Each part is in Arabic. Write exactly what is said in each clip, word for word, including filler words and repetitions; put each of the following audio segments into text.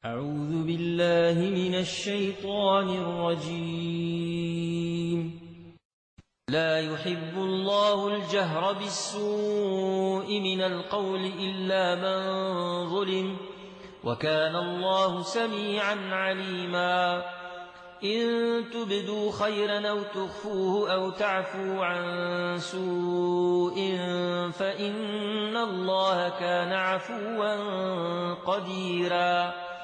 أعوذ بالله من الشيطان الرجيم. لا يحب الله الجهر بالسوء من القول إلا من ظلم، وكان الله سميعا عليما. إن تبدوا خيرا أو تخفوه أو تعفوا عن سوء فإن الله كان عفوا قديرا.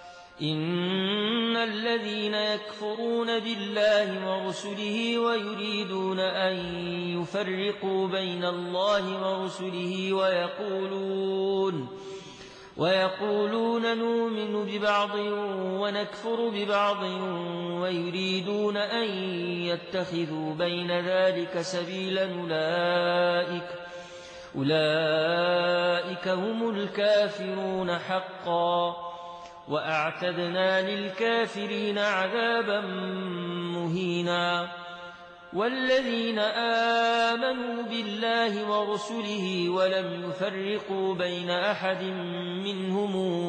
إن الذين يكفرون بالله ورسله ويريدون أن يفرقوا بين الله ورسله ويقولون ويقولون نؤمن ببعض ونكفر ببعض ويريدون أن يتخذوا بين ذلك سبيلا أولئك, أولئك هم الكافرون حقا، وأعتدنا للكافرين عذابا مهينا. والذين آمنوا بالله ورسله ولم يفرقوا بين أحد منهم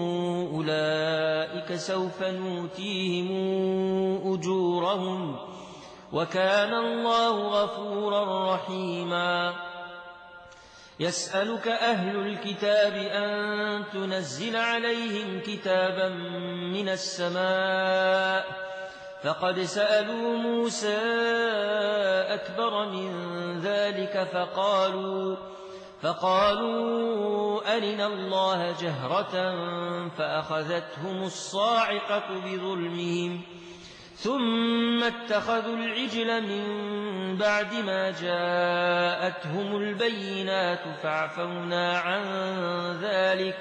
أولئك سوف نؤتيهم أجورهم، وكان الله غفورا رحيما. يسألك أهل الكتاب أن تنزل عليهم كتابا من السماء، فقد سألوا موسى أكبر من ذلك فقالوا, فقالوا أرنا الله جهرة فأخذتهم الصاعقة بظلمهم، ثم اتخذوا العجل من بعد ما جاءتهم البينات فاعفونا عن ذلك،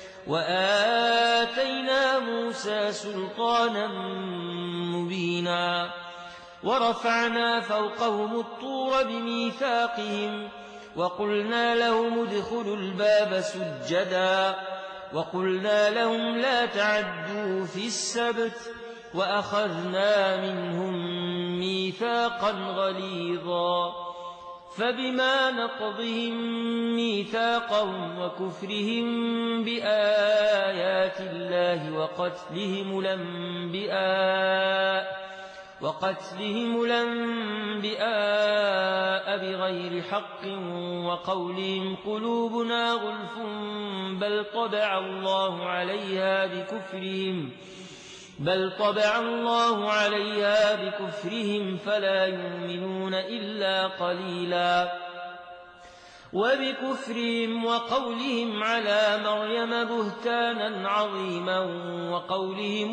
وآتينا موسى سلطانا مبينا. ورفعنا فوقهم الطور بميثاقهم وقلنا لهم ادخلوا الباب سجدا، وقلنا لهم لا تعدوا في السبت، وأخذنا منهم ميثاقا غليظا. فبما نقضهم ميثاقهم وكفرهم بآيات الله وقتلهم الأنبياء وقتلهم الأنبياء بغير حق وقولهم قلوبنا غلف بل طبع الله عليها بكفرهم بل طبع الله عليها بكفرهم فلا يؤمنون إلا قليلا. وبكفرهم وقولهم على مريم بهتانا عظيما، وقولهم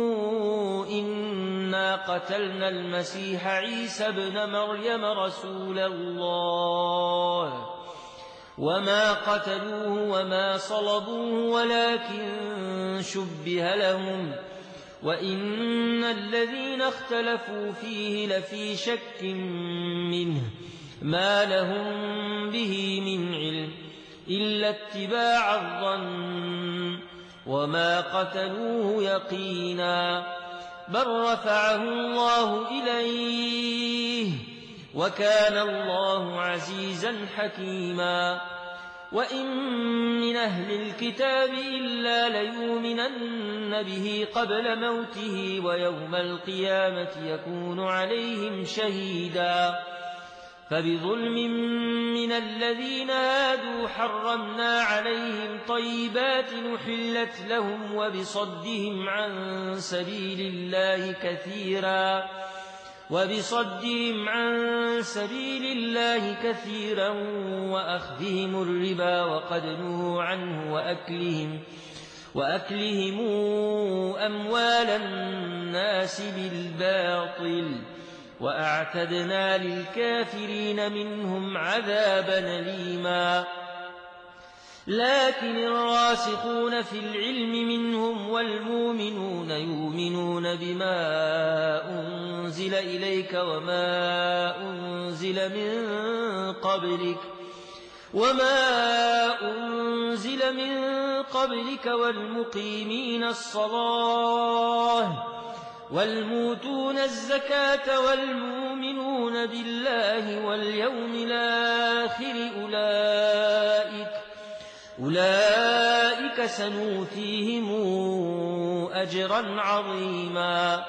إنا قتلنا المسيح عيسى ابن مريم رسول الله، وما قتلوه وما صلبوه ولكن شبه لهم، وإن الذين اختلفوا فيه لفي شك منه ما لهم به من علم إلا اتباع الظن، وما قتلوه يقينا، بل رفعه الله إليه، وكان الله عزيزا حكيما. وإن من أهل الكتاب إلا ليؤمنن به قبل موته ويوم القيامة يكون عليهم شهيدا. فبظلم من الذين هادوا حرمنا عليهم طيبات نحلت لهم وبصدهم عن سبيل الله كثيرا وبصدهم عن سبيل الله كثيرا وأخذهم الربا وقد نهوا عنه وأكلهم, وأكلهم أموال الناس بالباطل، وأعتدنا للكافرين منهم عذابا أليما. لكن الراسخون في العلم منهم والمؤمنون يؤمنون بما أنزل إليك وما أنزل من قبلك وما أنزل من قبلك والمقيمين الصلاة والموتون الزكاة والمؤمنون بالله واليوم الآخر أولئك أولئك سنؤتيهم أجرا عظيما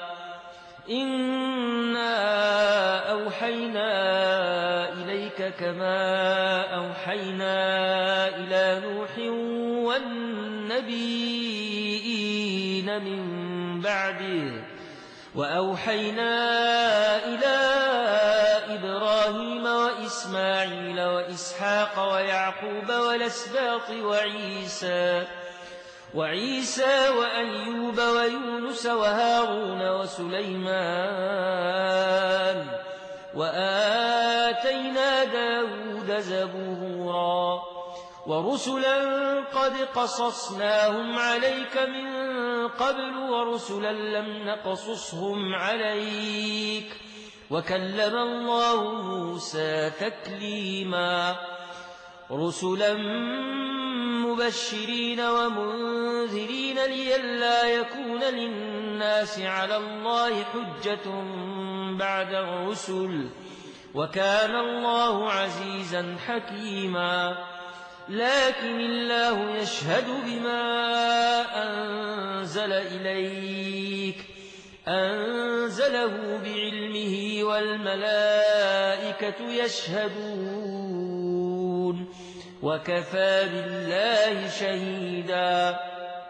إنا أوحينا إليك كما أوحينا إلى نوح والنبيين من بعده وأوحينا إلى إبراهيم وإسماعيل وإسحاق ويعقوب والأسباط وعيسى وعيسى وأيوب ويونس وهارون وسليمان وآتينا داود زبورا ورسلا قد قصصناهم عليك من قبل ورسلا لم نقصصهم عليك وكلم الله موسى تكليما رسلا مبشرين ومنذرين لئلا يكون للناس على الله حجة بعد الرسل وكان الله عزيزا حكيما لكن الله يشهد بما أنزل إليك أنزله بعلمه والملائكة يشهدون وكفى بالله شهيدا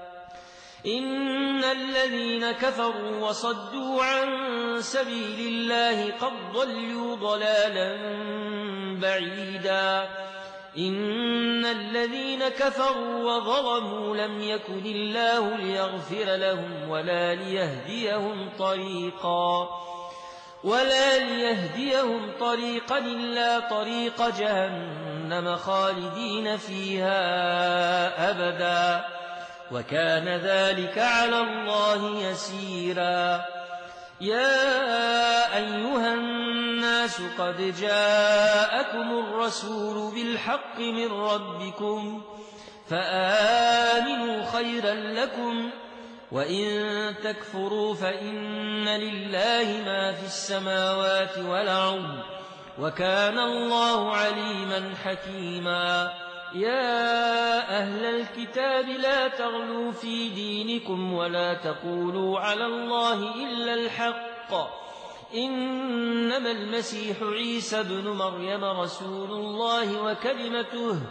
إن الذين كفروا وصدوا عن سبيل الله قد ضلوا ضلالا بعيدا إن الذين كفروا وظلموا لم يكن الله ليغفر لهم ولا ليهديهم طريقا ولا ليهديهم طريقا إلا طريق جهنم خالدين فيها أبدا وكان ذلك على الله يسيرا يا أيها الناس قد جاءكم الرسول بالحق من ربكم فآمنوا خيرا لكم وإن تكفروا فإن لله ما في السماوات والأرض وكان الله عليما حكيما يا أهل الكتاب لا تغلوا في دينكم ولا تقولوا على الله إلا الحق إنما المسيح عيسى ابن مريم رسول الله وكلمته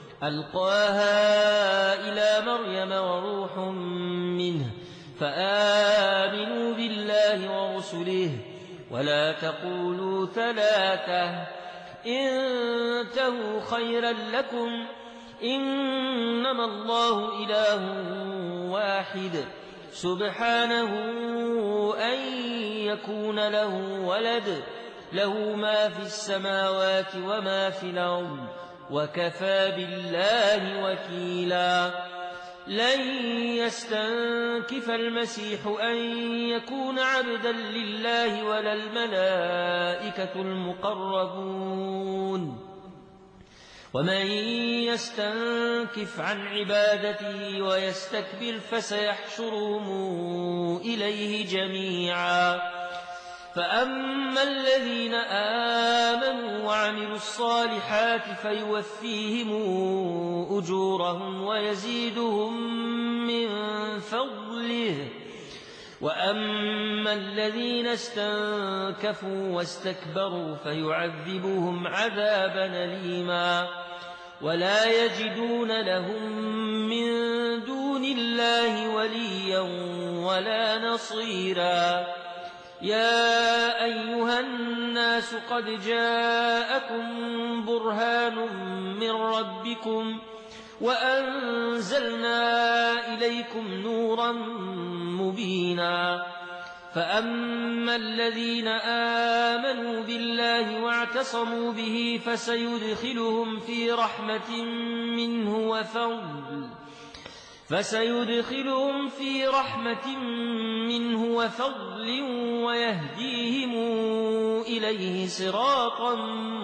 ألقاها إلى مريم وروح منه فآمنوا بالله ورسله ولا تقولوا ثلاثة انتهوا خيرا لكم إنما الله إله واحد سبحانه أن يكون له ولد له ما في السماوات وما في الأرض وكفى بالله وكيلا لن يستنكف المسيح أن يكون عبدا لله ولا الملائكة المقربون ومن يستنكف عن عبادته ويستكبر فسيحشرهم إليه جميعا فأما الذين آمنوا وعملوا الصالحات فيوفيهم أجورهم ويزيدهم من فضله وأما الذين استنكفوا واستكبروا فيعذبهم عذابا أليما ولا يجدون لهم من دون الله وليا ولا نصيرا يا أيها الناس قد جاءكم برهان من ربكم وأنزلنا إليكم نورا مبينا فأما الذين آمنوا بالله واعتصموا به فسيدخلهم في رحمة منه وفضل فسيدخلهم في رحمة منه وفضل ويهديهم إليه صراطا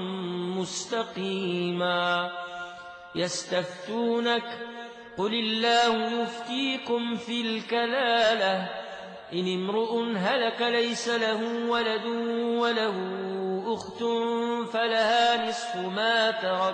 مستقيما يستفتونك قل الله يفتيكم في الكلالة إن امرؤ هلك ليس له ولد وله أخت فلها نصف ما ترك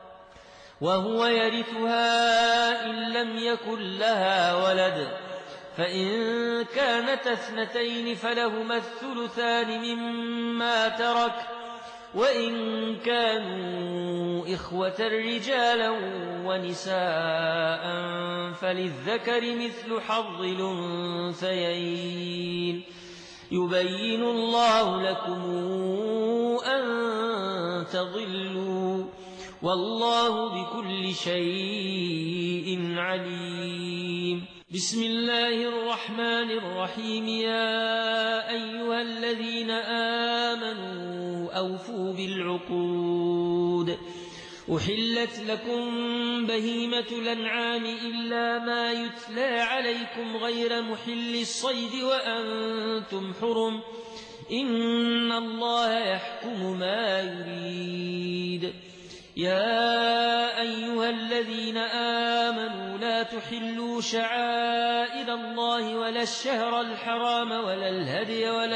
وهو يرثها إن لم يكن لها ولد فإن كانت اثنتين فلهما الثلثان مما ترك وإن كانوا إخوة رجالا ونساء فللذكر مثل حظ الأنثيين يبين الله لكم أن تضلوا والله بكل شيء عليم. بسم الله الرحمن الرحيم. يا أيها الذين آمنوا أوفوا بالعقود أحلت لكم بهيمة الأنعام إلا ما يتلى عليكم غير محل الصيد وأنتم حرم إن الله يحكم ما يريد. يا أيها الذين آمنوا لا تحلوا شعائر الله ولا الشهر الحرام ولا الهدي ولا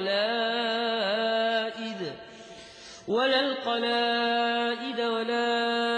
القلائد ولا القلائد ولا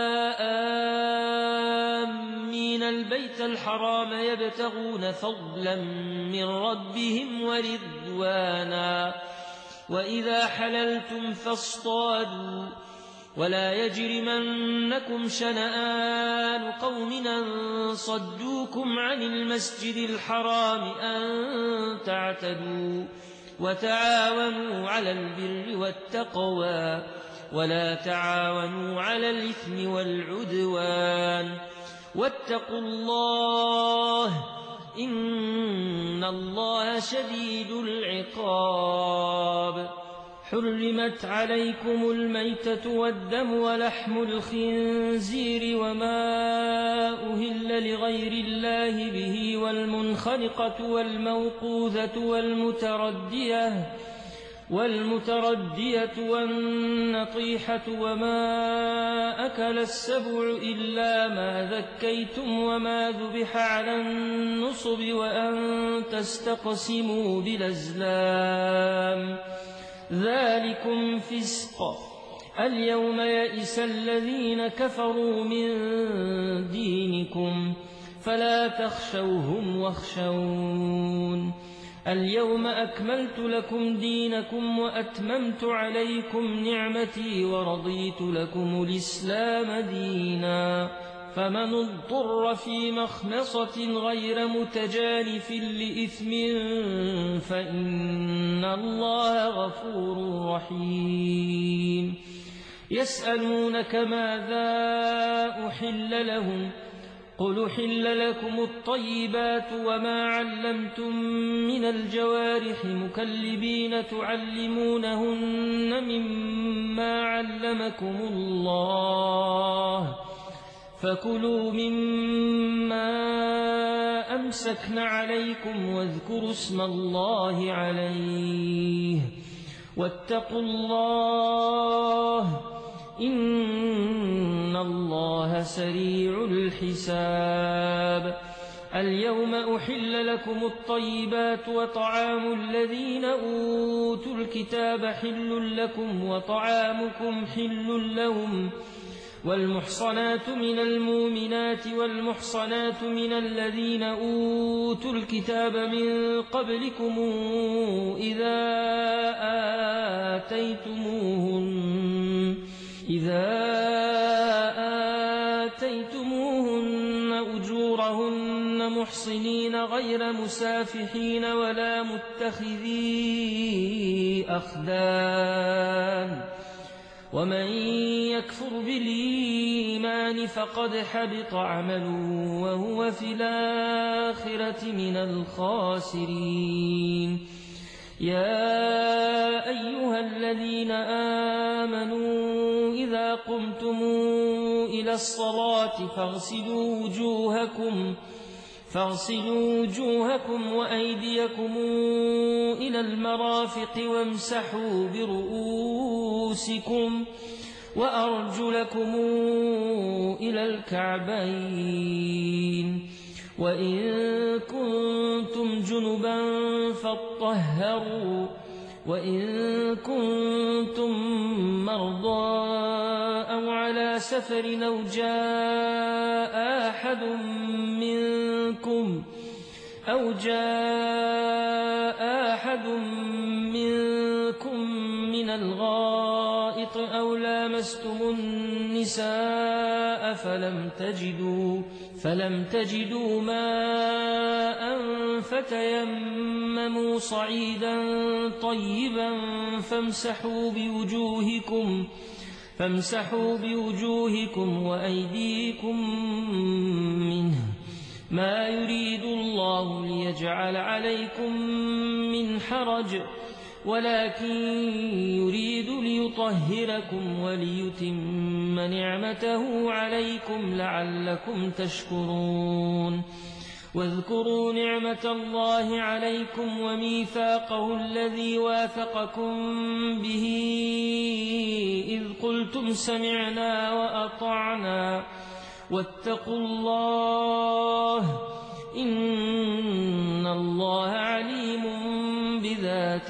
آمين البيت الحرام يبتغون فضلا من ربهم ورضوانا وإذا حللتم فاصطادوا ولا يجرمنكم شنآن قوم أن صدوكم عن المسجد الحرام أن تعتدوا وتعاونوا على البر والتقوى ولا تعاونوا على الإثم والعدوان واتقوا الله إن الله شديد العقاب. حرمت عليكم الميتة والدم ولحم الخنزير وما أهل لغير الله به والمنخنقة والموقوذة والمتردية والمتردية والنطيحة وما أكل السبع إلا ما ذكيتم وما ذبح على النصب وأن تستقسموا بالأزلام ذلكم فسق. اليوم يئس الذين كفروا من دينكم فلا تخشوهم واخشون. اليوم أكملت لكم دينكم وأتممت عليكم نعمتي ورضيت لكم الإسلام دينا. فمن اضطر في مخمصة غير متجانف لإثم فإن الله غفور رحيم. يسألونك ماذا أحل لهم قل أحل لكم الطيبات وما علمتم من الجوارح مكلبين تعلمونهن مما علمكم الله فكلوا مما أمسكن عليكم واذكروا اسم الله عليه واتقوا الله إن الله سريع الحساب. اليوم أحل لكم الطيبات وطعام الذين أوتوا الكتاب حل لكم وطعامكم حل لهم والمحصنات من المؤمنات والمحصنات من الذين أوتوا الكتاب من قبلكم إذا آتيتموهن إذا آتيتموهن أجورهن محصنين غير مسافحين ولا متخذي أخدان ومن يكفر بالإيمان فقد حبط عمله وهو في الآخرة من الخاسرين. يا أيها الذين آمنوا إذا قمتم إلى الصلاة فاغسلوا وجوهكم فاغسلوا وجوهكم وأيديكم إلى المرافق وامسحوا برؤوسكم وأرجلكم إلى الكعبين وإن كنتم جنبا فاطهروا وإن كنتم مرضى أو على سفر أو جاء أحد منكم أو جاء أحد منكم من الغائط أو لامستم النساء فلم تجدوا فلم تجدوا ماء فتيمموا صعيدا طيبا فامسحوا بوجوهكم فامسحوا بوجوهكم وأيديكم منه ما يريد الله ليجعل عليكم من حرج ولكن يريد ليطهركم وليتم نعمته عليكم لعلكم تشكرون واذكروا نعمة الله عليكم وميثاقه الذي واثقكم به إذ قلتم سمعنا وأطعنا واتقوا الله إن الله عليم بذات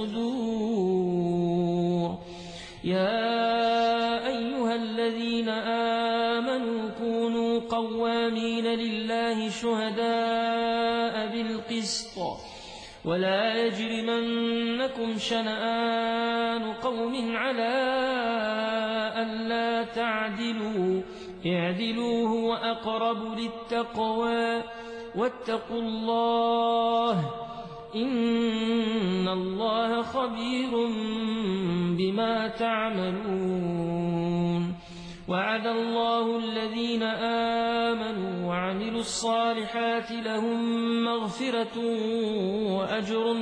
الصدور يا أيها الذين آمنوا كونوا قوامين لله شهداء بالقسط ولا يجرمنكم شنآن قوم على ألا تعدلوا اعدلوا هو أقرب للتقوى واتقوا الله إن الله خبير بما تعملون وعد الله الذين آمنوا وعملوا الصالحات لهم مغفرة وأجر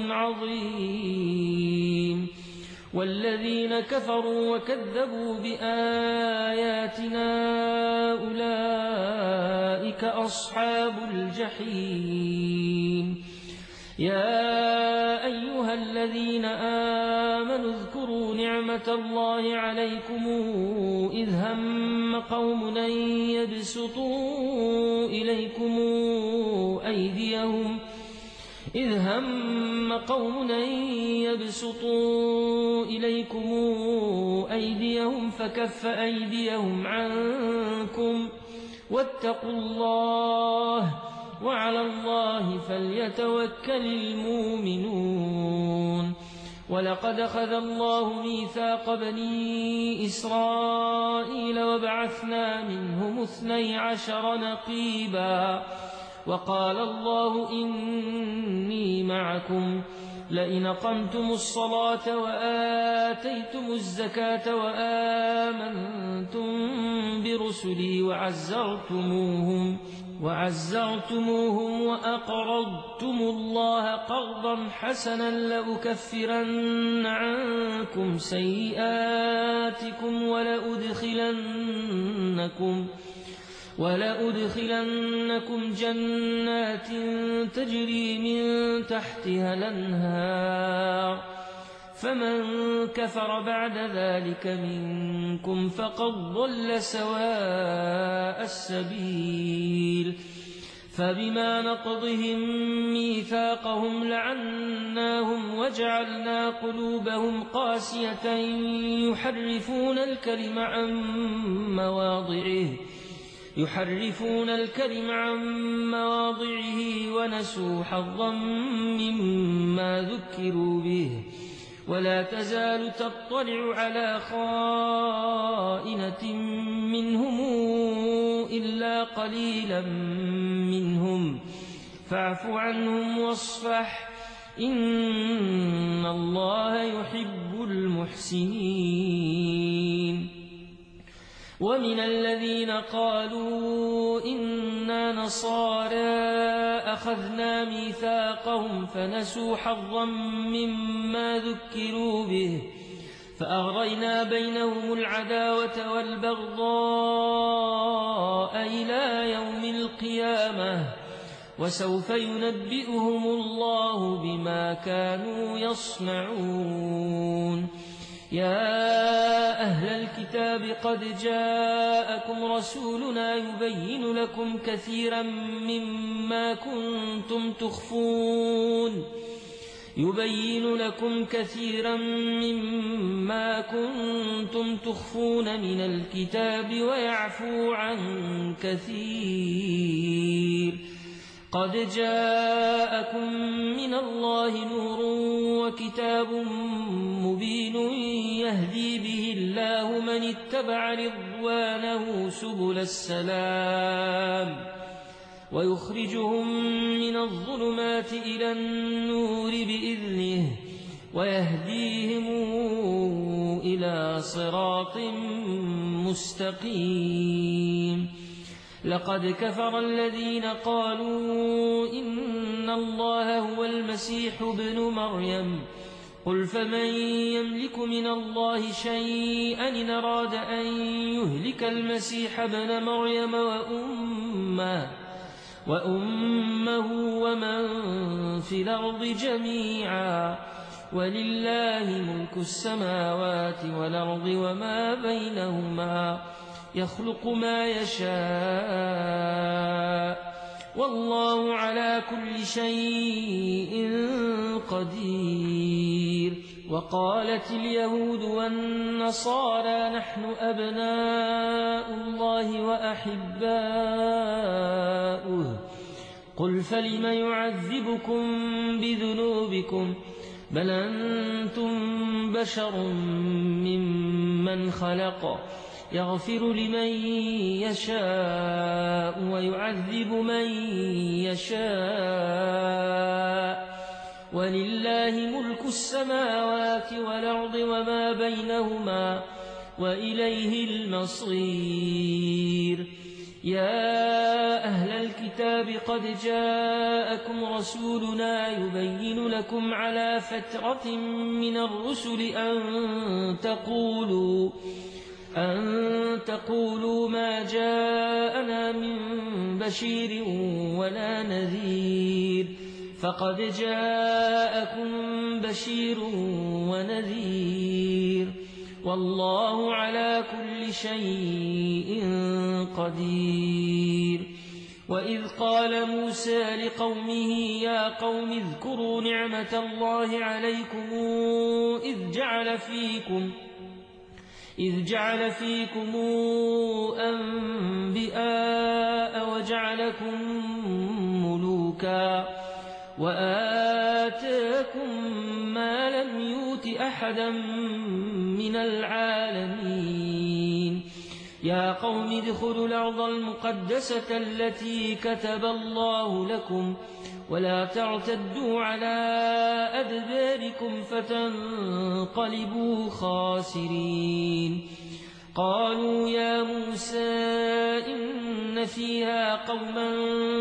عظيم والذين كفروا وكذبوا بآياتنا أولئك أصحاب الجحيم يا أيها الذين آمنوا اذكروا نعمة الله عليكم إذ هم قوم أن يبسطوا إليكم أيديهم إذ هم قوم أن يبسطوا إليكم أيديهم فكف أيديهم عنكم واتقوا الله وعلى الله فليتوكل المؤمنون ولقد أخذ الله ميثاق بني إسرائيل وبعثنا منهم اثني عشر نقيبا وقال الله إني معكم لئن أقمتم الصلاة وآتيتم الزكاة وآمنتم برسلي وعزرتموهم وعزرتموهم وأقرضتم الله قرضا حسنا لأكفرن عنكم سيئاتكم ولأدخلنكم ولأدخلنكم جنات تجري من تحتها الأنهار فمن كفر بعد ذلك منكم فقد ضل سواء السبيل فبما نقضهم ميثاقهم لعناهم وجعلنا قلوبهم قاسية يحرفون الكلم عن مواضعه يحرفون الكلم عن مواضعه ونسوا حظا مما ذكروا به ولا تزال تطلع على خائنة منهم إلا قليلا منهم فاعف عنهم واصفح إن الله يحب المحسنين ومن الذين قالوا إنا نصارى أخذنا ميثاقهم فنسوا حظا مما ذكروا به فأغرينا بينهم العداوة والبغضاء إلى يوم القيامة وسوف ينبئهم الله بما كانوا يصنعون يا أهل الكتاب قد جاءكم رسولنا يبين لكم كثيرا مما كنتم تخفون يبين لكم كثيرا مما كنتم تخفون من الكتاب ويعفو عن كثير قد جاءكم من الله نور وكتاب مبين يهدي به الله من اتبع رضوانه سبل السلام ويخرجهم من الظلمات إلى النور بإذنه ويهديهم إلى صراط مستقيم. لقد كفر الذين قالوا إن الله هو المسيح ابن مريم قل فمن يملك من الله شيئا إن أراد أن يهلك المسيح ابن مريم وأمه, وأمه ومن في الأرض جميعا ولله ملك السماوات والأرض وما بينهما يخلق ما يشاء والله على كل شيء قدير. وقالت اليهود والنصارى نحن أبناء الله وأحباؤه قل فلم يعذبكم بذنوبكم بل أنتم بشر ممن خلق يغفر لمن يشاء ويعذب من يشاء ولله ملك السماوات والأرض وما بينهما وإليه المصير. يا أهل الكتاب قد جاءكم رسولنا يبين لكم على فترة من الرسل أن تقولوا أن تقولوا ما جاءنا من بشير ولا نذير فقد جاءكم بشير ونذير والله على كل شيء قدير. وإذ قال موسى لقومه يا قوم اذكروا نعمة الله عليكم إذ جعل فيكم إذ جعل فيكم أنبياء وجعلكم ملوكا وآتاكم ما لم يؤت أحدا من العالمين. يا قوم ادخلوا الأرض المقدسة التي كتب الله لكم ولا تعتدوا على أدباركم فتنقلبوا خاسرين. قالوا يا موسى إن فيها قوما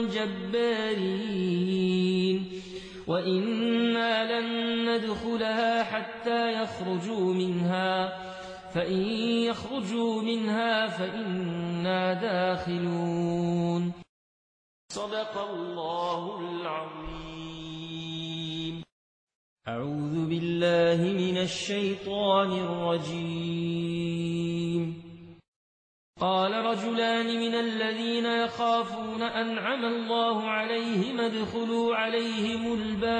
جبارين وإنا لن ندخلها حتى يخرجوا منها فإن يخرجوا منها فإنا داخلون. صدق الله العظيم. أعوذ بالله من الشيطان الرجيم. قال رجلان من الذين يخافون أنعم الله عليهم ادخلوا عليهم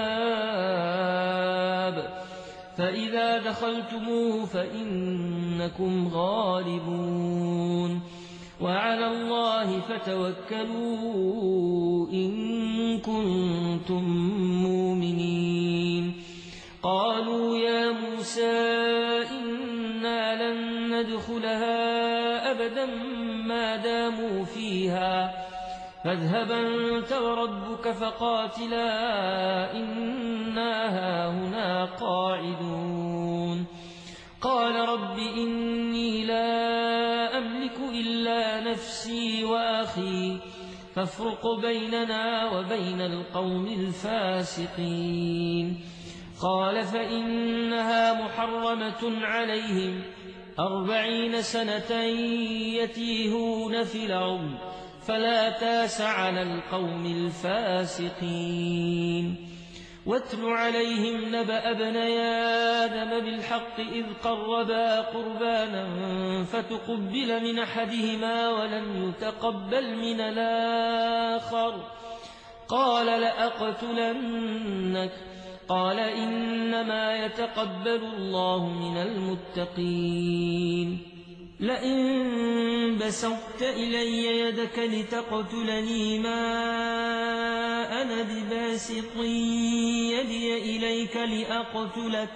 الباب فإذا دخلتموه فإنكم غالبون وعلى الله فتوكلوا إن كنتم مؤمنين. قالوا يا موسى إنا لن ندخلها أبدا ما داموا فيها فاذهب أنت وربك فقاتلا إنا هاهنا قاعدون. قال رب إني لا أملك إلا نفسي وأخي فافرق بيننا وبين القوم الفاسقين. قال فإنها محرمة عليهم أربعين سنة يتيهون في الأرض فلا تاس على القوم الفاسقين. واتل عليهم نبأ ابني آدم بالحق إذ قربا قربانا فتقبل من أحدهما ولم يتقبل من الآخر قال لأقتلنك قال إنما يتقبل الله من المتقين. لئن بسطت إلي يدك لتقتلني ما أنا بباسط يدي إليك لأقتلك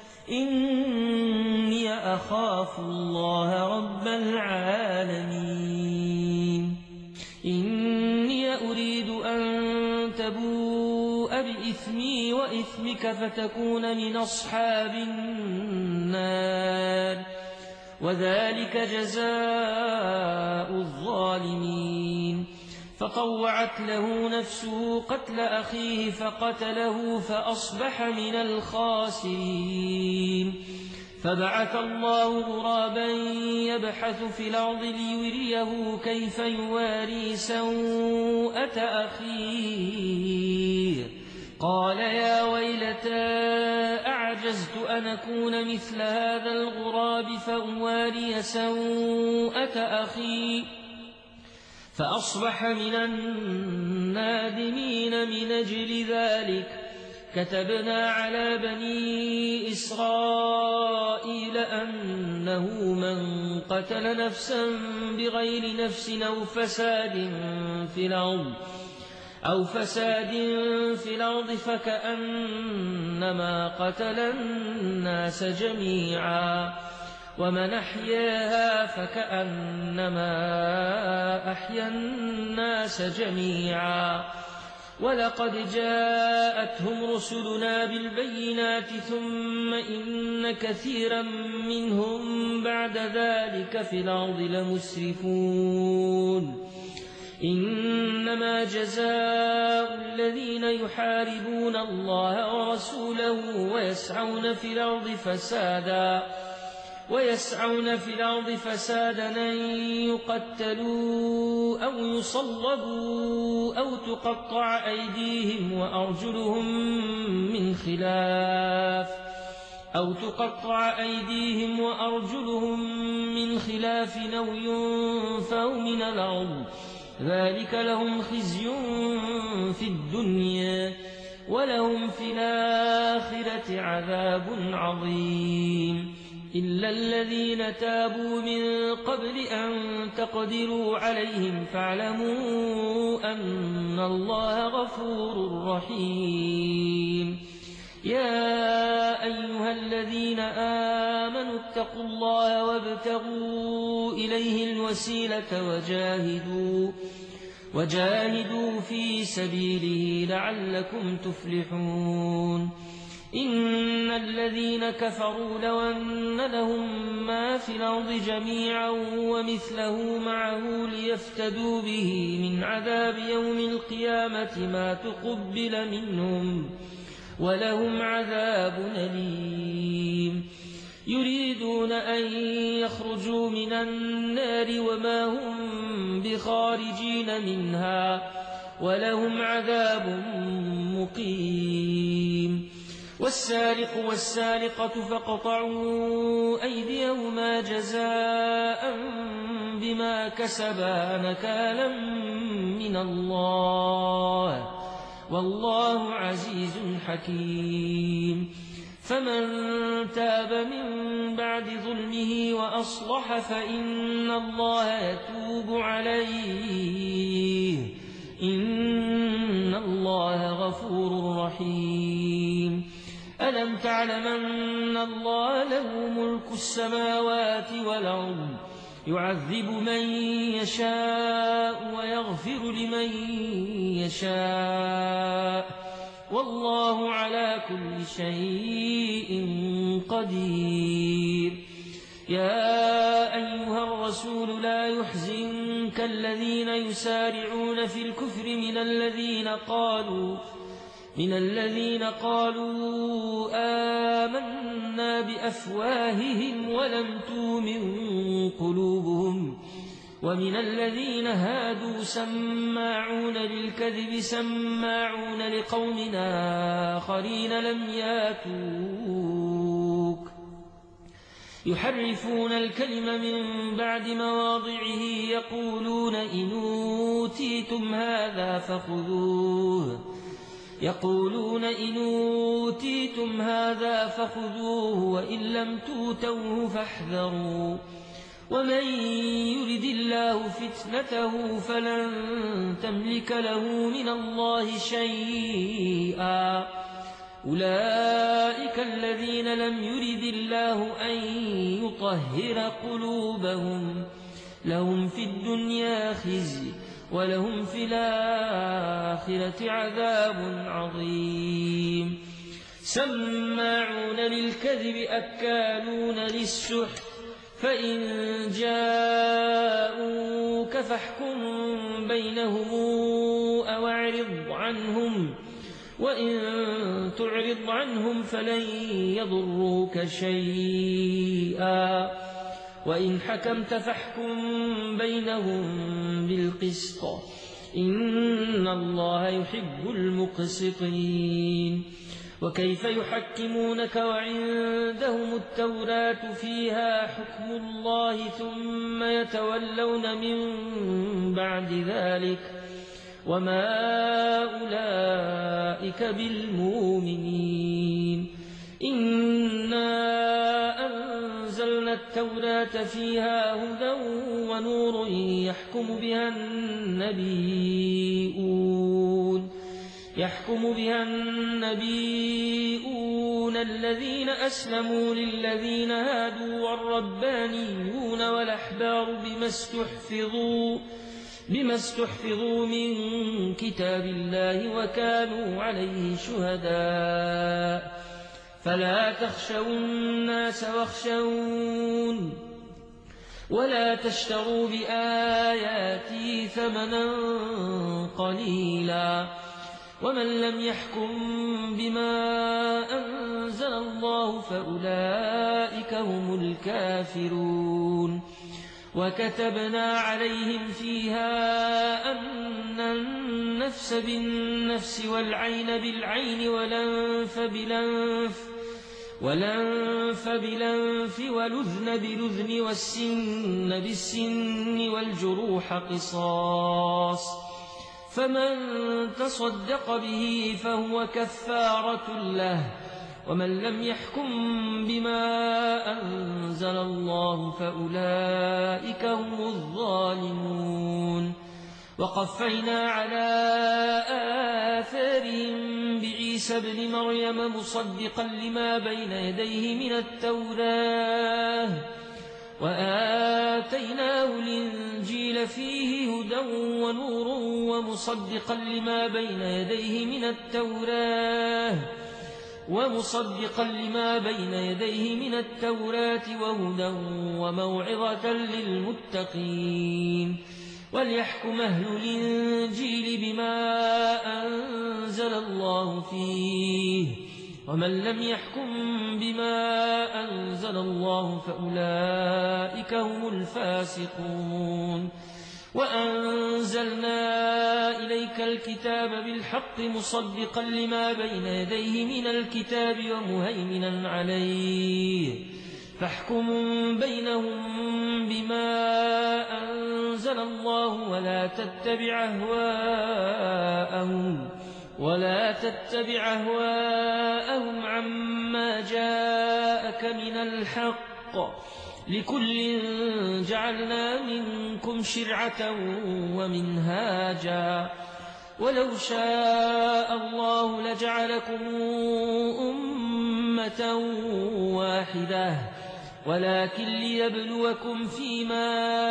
إني أخاف الله رب العالمين إني أريد أن تبوء بإثمي وإثمك فتكون من أصحاب النار وذلك جزاء الظالمين فطوعت له نفسه قتل أخيه فقتله فأصبح من الخاسرين فبعث الله غرابا يبحث في الأرض ليريه كيف يواري سوءة أخيه قال يا ويلتى أعجزت أن أكون مثل هذا الغراب فأواري سوءة أخي فأصبح من النادمين من أجل ذلك كتبنا على بني إسرائيل أنه من قتل نفسا بغير نفس أو فساد في الأرض أو فساد في الأرض فكأنما قتل الناس جميعا ومن أحياها فكأنما أحيا الناس جميعا ولقد جاءتهم رسلنا بالبينات ثم إن كثيرا منهم بعد ذلك في الأرض لمسرفون إنما جزاء الذين يحاربون الله ورسوله ويسعون في الأرض فسادا ويسعون في الأرض فسادا أن يقتلوا أو يصلبوا أو تقطع أيديهم وأرجلهم من خلاف أو تقطع أيديهم وأرجلهم من خلاف أو ينفوا من الأرض ذلك لهم خزي في الدنيا ولهم في الآخرة عذاب عظيم إلا الذين تابوا من قبل أن تقدروا عليهم فاعلموا أن الله غفور رحيم يا أيها الذين آمنوا اتقوا الله وابتغوا إليه الوسيلة وجاهدوا وجاهدوا في سبيله لعلكم تفلحون إن الذين كفروا لو أن لهم ما في الأرض جميعا ومثله معه ليفتدوا به من عذاب يوم القيامة ما تقبل منهم ولهم عذاب أليم يريدون أن يخرجوا من النار وما هم بخارجين منها ولهم عذاب مقيم والسارق والسارقة فاقطعوا أيديهما جزاء بما كسبا نكالا من الله والله عزيز حكيم فمن تاب من بعد ظلمه وأصلح فإن الله يتوب عليه إن الله غفور رحيم ألم تعلم أن الله له ملك السماوات والأرض يعذب من يشاء ويغفر لمن يشاء والله على كل شيء قدير يا أيها الرسول لا يحزنك الذين يسارعون في الكفر من الذين قالوا من الذين قالوا آمنا بأفواههم ولم تؤمن قلوبهم ومن الذين هادوا سماعون للكذب سماعون لقوم آخرين لم ياتوك يحرفون الكلم من بعد مواضعه يقولون إن أوتيتم هذا فخذوه يقولون إن أوتيتم هذا فخذوه وإن لم تؤتوه فاحذروا ومن يرد الله فتنته فلن تملك له من الله شيئا أولئك الذين لم يرد الله أن يطهر قلوبهم لهم في الدنيا خزي ولهم في الآخرة عذاب عظيم سماعون للكذب أكالون للسحت فإن جاءوك فاحكم بينهم أو اعرض عنهم وإن تعرض عنهم فلن يضروك شيئا وإن حكمت فاحكم بينهم بالقسط إن الله يحب المقسطين وكيف يحكمونك وعندهم التوراة فيها حكم الله ثم يتولون من بعد ذلك وما أولئك بالمؤمنين إنا أنزلنا التوراة فيها هدى ونور يحكم بها النبيون يحكم بها النبيون الذين أسلموا للذين هادوا والربانيون والأحبار بما استحفظوا بما استحفظوا من كتاب الله وكانوا عليه شهداء فلا تخشوا الناس واخشون ولا تشتروا بآياتي ثمنا قليلا ومن لم يحكم بما أنزل الله فأولئك هم الكافرون وكتبنا عليهم فيها أن النفس بالنفس والعين بالعين والأنف بالأنف والأنف بالأنف والأذن بالأذن والسن بالسن والجروح قصاص فمن تصدق به فهو كفارة له ومن لم يحكم بما أنزل الله فأولئك هم الظالمون وقفينا على آثارهم بعيسى ابن مريم مصدقا لما بين يديه من التوراة وآتيناه الإنجيل فيه هدى ونور ومصدقا لما بين يديه من التوراة ومصدقا لما بين يديه من التوراة وهدى وموعظة للمتقين وليحكم أهل الإنجيل بما أنزل الله فيه ومن لم يحكم بما أنزل الله فأولئك هم الفاسقون وأنزلنا إليك الكتاب بالحق مصدقا لما بين يديه من الكتاب ومهيمنا عليه فاحكم بينهم بما أنزل الله ولا تتبع أهواءهم ولا تتبع أهواءهم عما جاءك من الحق لكل جعلنا منكم شرعة ومنهاجا ولو شاء الله لجعلكم أمة واحدة ولكن ليبلوكم فيما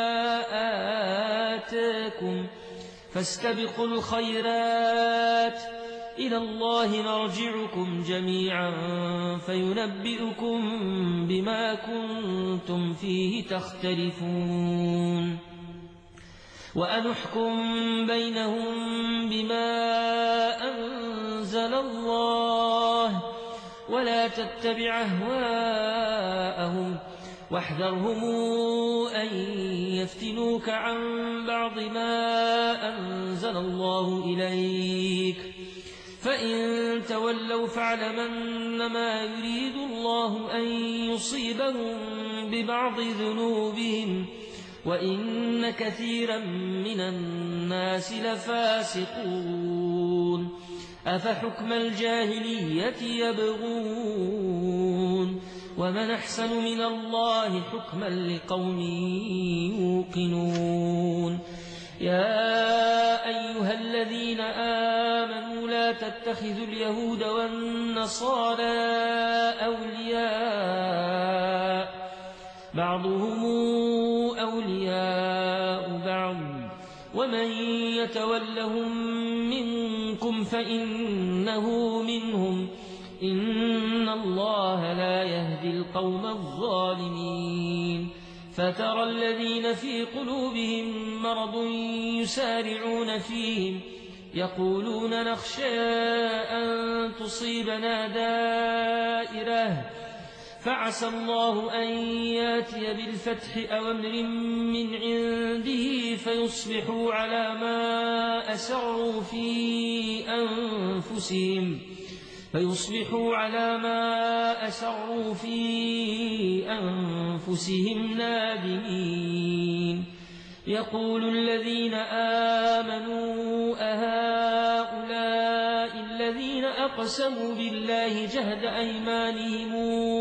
آتاكم فاستبقوا الخيرات إلى الله مرجعكم جميعا فينبئكم بما كنتم فيه تختلفون وأنحكم بينهم بما أنزل الله ولا تتبع أهواءهم واحذرهم أن يفتنوك عن بعض ما أنزل الله إليك فإن تولوا فاعلم أنما يريد الله أن يصيبهم ببعض ذنوبهم وإن كثيرا من الناس لفاسقون أفحكم الجاهلية يبغون ومن أحسن من الله حكما لقوم يوقنون يا أيها الذين آمنوا لا تتخذوا اليهود والنصارى أولياء بعضهم أولياء بعض ومن يتولهم منكم فإنه منهم إن الله لا يهدي القوم الظالمين فترى الذين في قلوبهم مرض يسارعون فيهم يقولون نخشى أن تصيبنا دائرة فعسى الله أن ياتي بالفتح أو أمر من عنده فيصبحوا على ما أسروا في أنفسهم فيصبحوا على ما أسروا في أنفسهم نادمين يقول الذين آمنوا أهؤلاء الذين أقسموا بالله جهد أيمانهم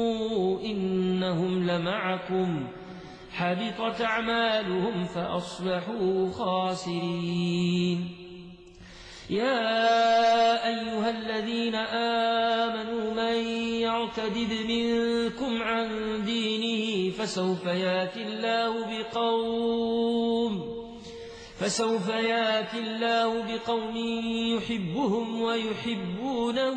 إنهم لمعكم حبطت أعمالهم فأصبحوا خاسرين يا أيها الذين آمنوا من يعتدد منكم عن دينه فسوف ياتي الله بقوم فسوف ياتي الله بقوم يحبهم ويحبونه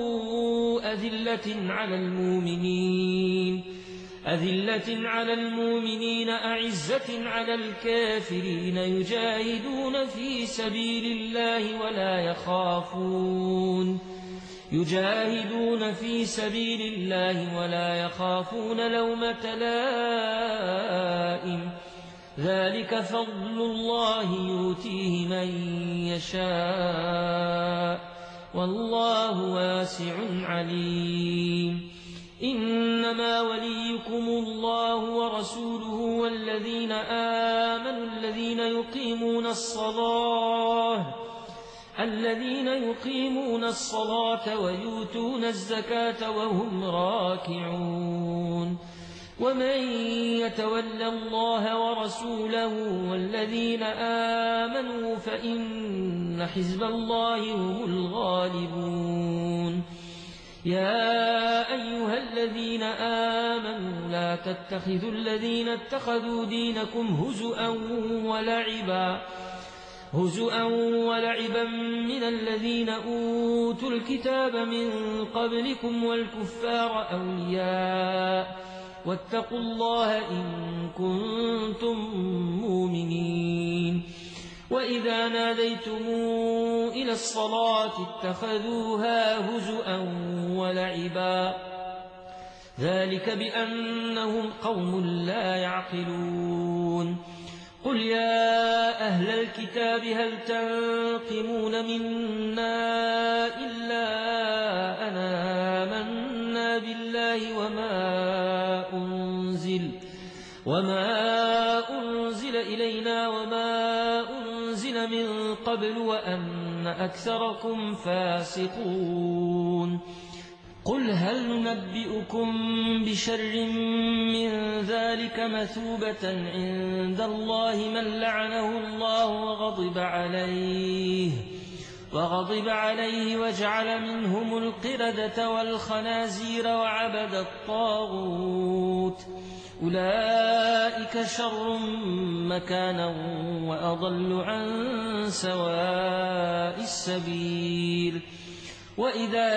أذلة على المؤمنين أذلة على المؤمنين أعزة على الكافرين يجاهدون في سبيل الله ولا يخافون يجاهدون في سبيل الله ولا يخافون لومة لائم ذلك فضل الله يؤتيه من يشاء والله واسع عليم إنما وليكم الله ورسوله والذين آمنوا الذين يقيمون الصلاة الذين يقيمون الصلاة ويؤتون الزكاة وهم راكعون ومن يتول الله ورسوله والذين آمنوا فإن حزب الله هم الغالبون يا أيها الذين آمنوا لا تتخذوا الذين اتخذوا دينكم هزؤا ولعبا هزؤا ولعبا من الذين أوتوا الكتاب من قبلكم والكفار أولياء واتقوا الله إن كنتم مؤمنين وإذا ناديتم إلى الصلاة اتخذوها هزؤا ولعبا ذلك بأنهم قوم لا يعقلون قل يا أهل الكتاب هل تنقمون منا إلا أن آمنا بالله وما أنزل وما أنزل إلينا وما أنزل من قبل وأن أكثركم فاسقون قل هل ننبئكم بشر من ذلك مثوبة عند الله من لعنه الله وغضب عليه وغضب عليه وجعل منهم القردة والخنازير وعبد الطاغوت أولئك شر مكانا وأضل عن سواء السبيل وإذا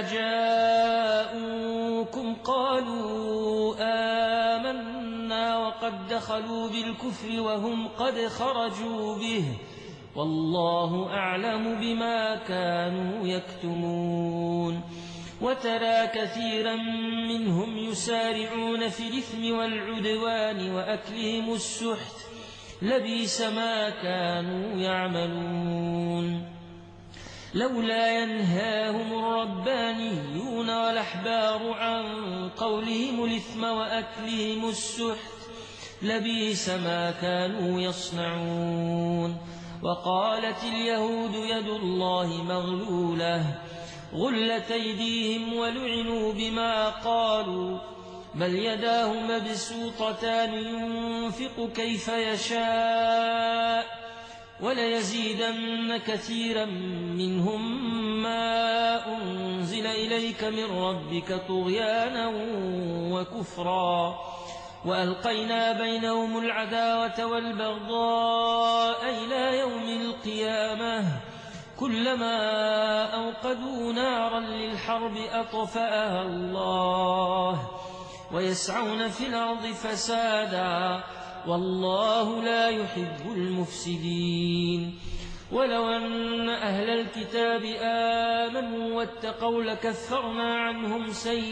جاءوكم قالوا آمنا وقد دخلوا بالكفر وهم قد خرجوا به والله أعلم بما كانوا يكتمون وترى كثيرا منهم يسارعون في الإثم والعدوان وأكلهم السحت لبئس ما كانوا يعملون لولا ينهاهم الربانيون والأحبار عن قولهم الإثم وأكلهم السحت لبئس ما كانوا يصنعون وقالت اليهود يد الله مغلولة غلت أيديهم ولعنوا بما قالوا بل يداه مبسوطتان ينفق كيف يشاء وليزيدن كثيرا منهم ما أنزل إليك من ربك طغيانا وكفرا وألقينا بينهم العداوة والبغضاء إلى يوم القيامة كلما أوقدوا نارا للحرب أطفأها الله ويسعون في الأرض فسادا والله لا يحب المفسدين ولو أن أهل الكتاب آمنوا واتقوا لكفرنا عنهم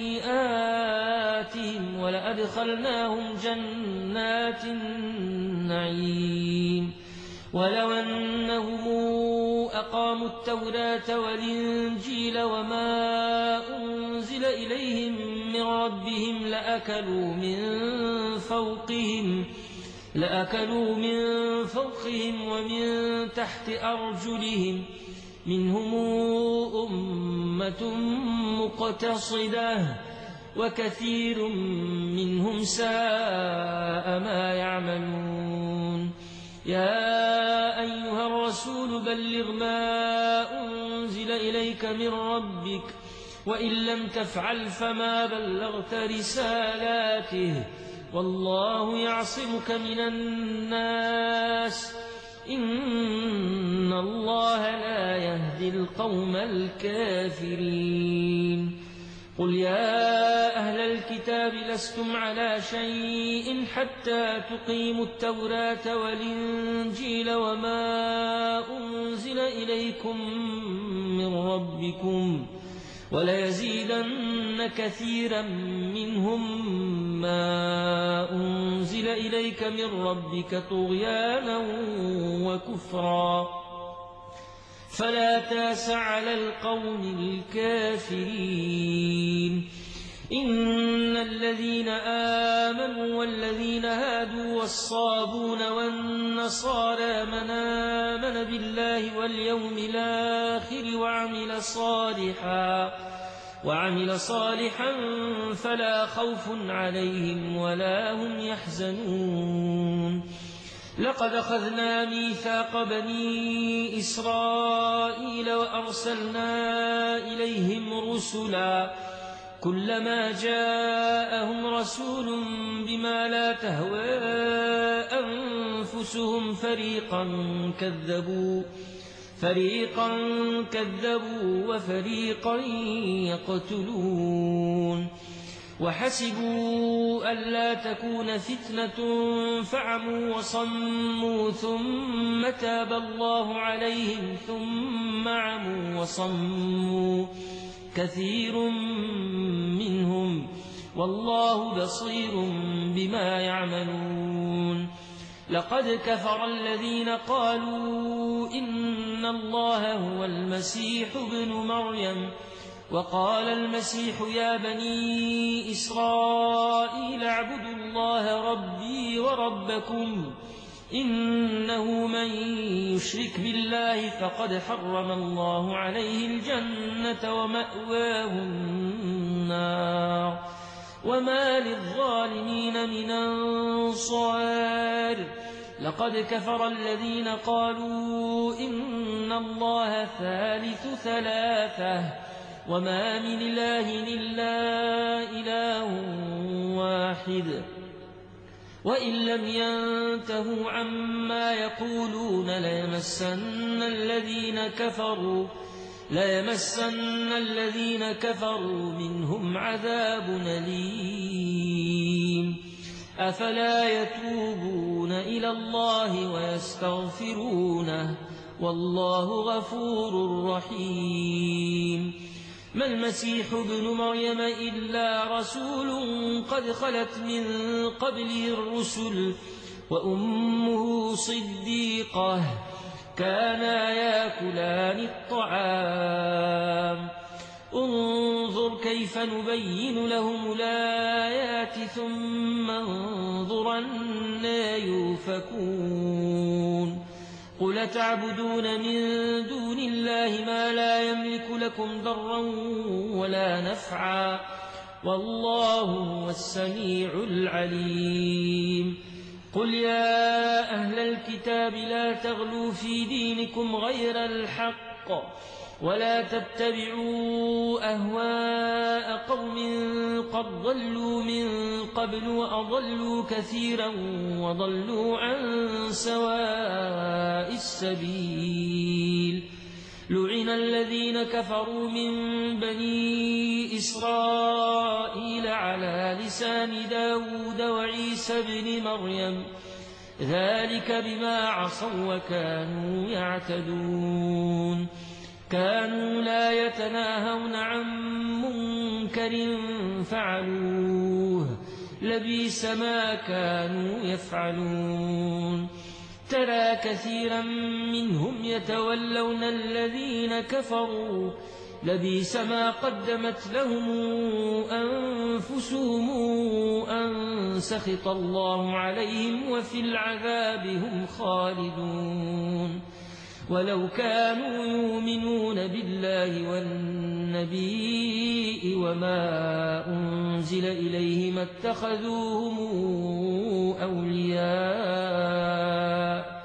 سيئاتهم ولأدخلناهم جنات النعيم ولو أنهم أقاموا التوراة والإنجيل وما أنزل إليهم من ربهم لأكلوا من فوقهم لأكلوا من فوقهم ومن تحت أرجلهم منهم أمة مقتصدة وكثير منهم ساء ما يعملون يا أيها الرسول بلغ ما أنزل إليك من ربك وإن لم تفعل فما بلغت رسالاته والله يعصمك من الناس إن الله لا يهدي القوم الكافرين قل يا أهل الكتاب لستم على شيء حتى تقيموا التوراة والإنجيل وما أنزل إليكم من ربكم وليزيدن كثيرا منهم ما أنزل إليك من ربك طغيانا وكفرا فلا تاس على القوم الكافرين إن الذين آمنوا والذين هادوا والصابون والنصارى من آمن بالله واليوم الآخر وعمل صالحا وعمل صالحا فلا خوف عليهم ولا هم يحزنون لقد أخذنا ميثاق بني إسرائيل وأرسلنا إليهم رسلا كلما جاءهم رسول بما لا تهوى أنفسهم فريقا كذبوا فريقا كذبوا وفريقا يقتلون وحسبوا ألا تكون فتنة فعموا وصموا ثم تاب الله عليهم ثم عموا وصموا كثير منهم والله بصير بما يعملون لقد كفر الذين قالوا إن الله هو المسيح ابن مريم وقال المسيح يا بني إسرائيل اعبدوا الله ربي وربكم إنه من يشرك بالله فقد حرم الله عليه الجنة ومأواه النار وما للظالمين من أنصار لقد كفر الذين قالوا إن الله ثالث ثلاثة وما من إله إلا إله واحد وإن لم ينتهوا عما يقولون ليمسن الذين كفروا ليمسن الذين كفروا منهم عذاب أليم أفلا يتوبون إلى الله ويستغفرونه والله غفور رحيم ما المسيح ابن مريم إلا رسول قد خلت من قبله الرسل وأمه صديقة كانا يأكلان الطعام انظر كيف نبين لهم الآيات ثم انظر أنى يؤفكون قل تعبدون من دون الله ما لا يملك لكم ضرا ولا نفعا والله هو السميع العليم قل يا أهل الكتاب لا تغلوا في دينكم غير الحق ولا تتبعوا أهواء قوم قد ضلوا من قبل وأضلوا كثيرا وضلوا عن سواء السبيل لعن الذين كفروا من بني إسرائيل على لسان داود وعيسى بن مريم ذلك بما عصوا وكانوا يعتدون كانوا لا يتناهون عن منكر فعلوه لبئس ما كانوا يفعلون ترى كثيرا منهم يتولون الذين كفروا لبئس ما قدمت لهم أنفسهم أن سخط الله عليهم وفي العذاب هم خالدون ولو كانوا يؤمنون بالله والنبي وما أنزل إليه ما اتخذوهم أولياء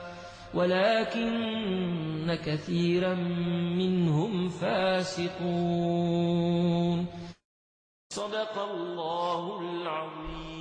ولكن كثيرا منهم فاسقون صدق الله العظيم.